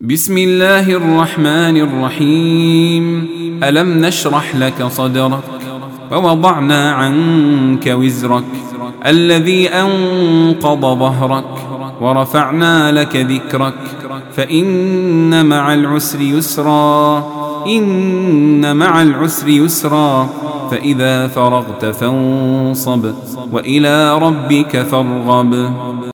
بسم الله الرحمن الرحيم. ألم نشرح لك صدرك ووضعنا عنك وزرك الذي أنقض ظهرك ورفعنا لك ذكرك فإن مع العسر يسرا إن مع العسر يسرا فإذا فرغت فانصب وإلى ربك فارغب.